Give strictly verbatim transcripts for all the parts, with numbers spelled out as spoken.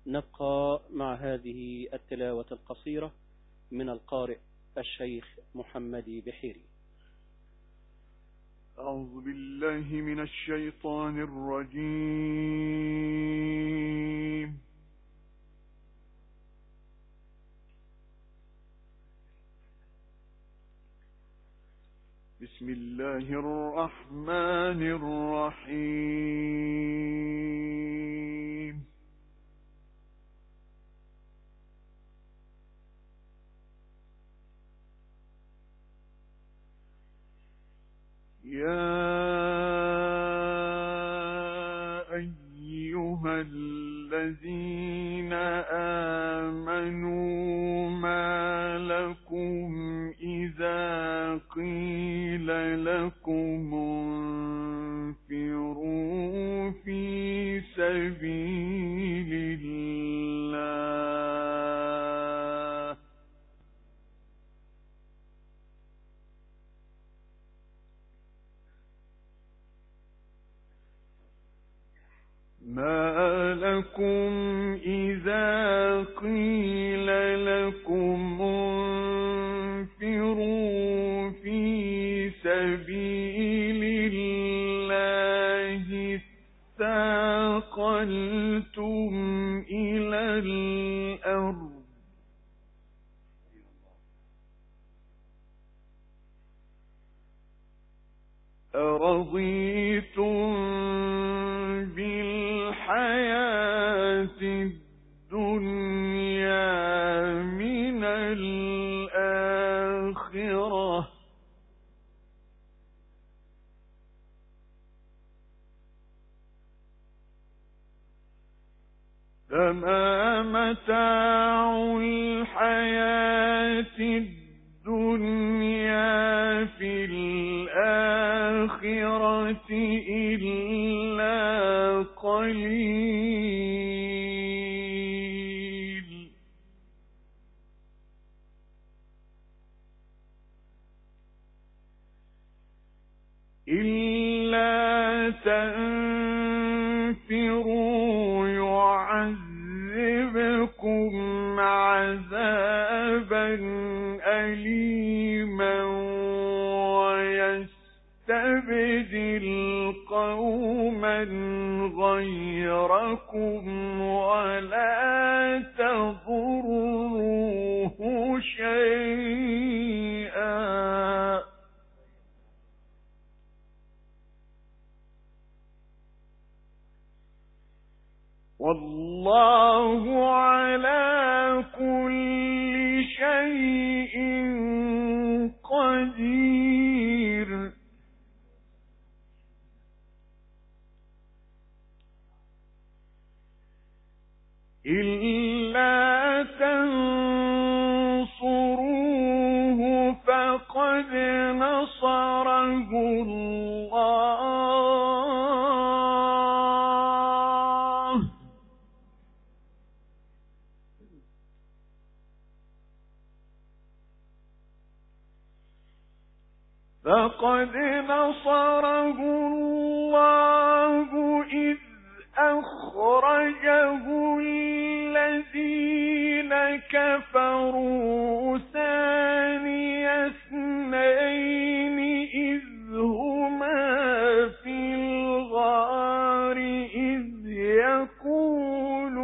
نبقى مع هذه التلاوة القصيرة من القارئ الشيخ محمد بحيري. أعوذ بالله من الشيطان الرجيم. بسم الله الرحمن الرحيم. يا أيها الذين آمنوا ما لكم إذا قيل لكم انفروا في سبيل الله ما لكم إذا قيل لكم انفروا في سبيل الله اثاقلتم إلى الأرض أرضيتم بالحياة الدنيا من الآخرة فما متاع الحياة الدنيا في الآخرة إلا قليل إلا تنفروا يعذبكم عذابا أليما ويستبدل قوما غيركم ولا تضروه شيئا والله على كل شيء قدير إلا تنصروه فقد نصره الله فقد نصره الله إذ أخرجه الذين كفروا ثاني اثنين إذ هما في الغار إذ يقول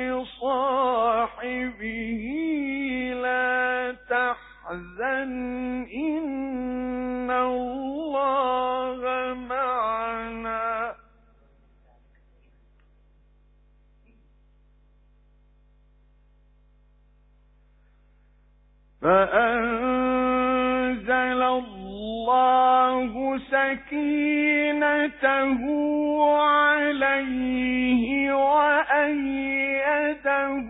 لصاحبه لا تحزن إن الله معنا فأنزل الله سكينته عليه وأيده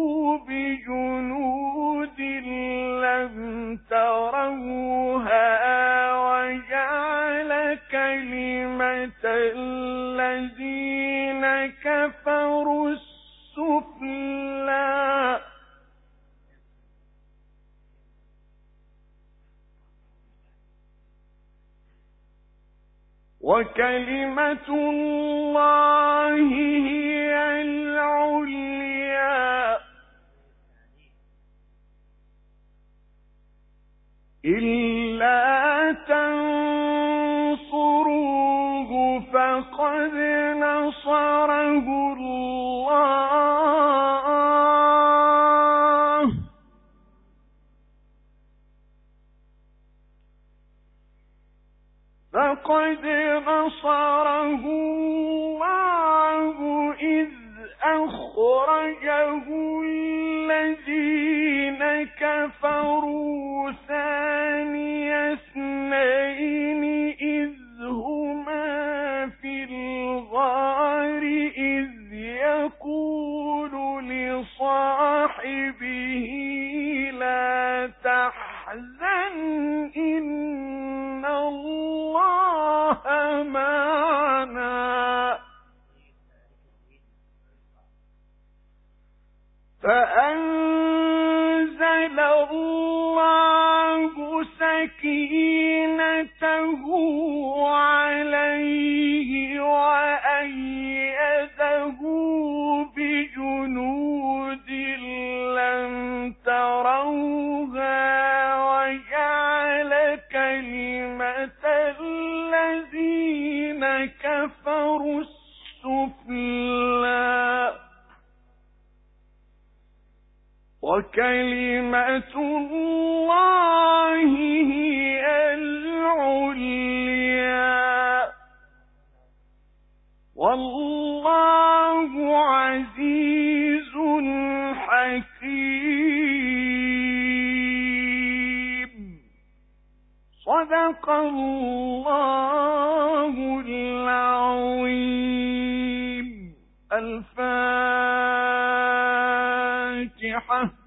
بجنود لم تروها وجعل كلمة الذين كفروا السفلى وكلمة الله هي العليا الله فقد نصره الله إذ أخرجه الذين كفروا ثاني اثنين إذ هما في الغار إذ يقول لصاحبه لا تحزن إن الله معنا فأنزل الله سكينته عليه وأيده بجنود لم تروها وجعل كلمة الذين كفروا السفلى وكلمة الله هي العليا والله عزيز حكيم صدق الله العظيم. الفاتحة.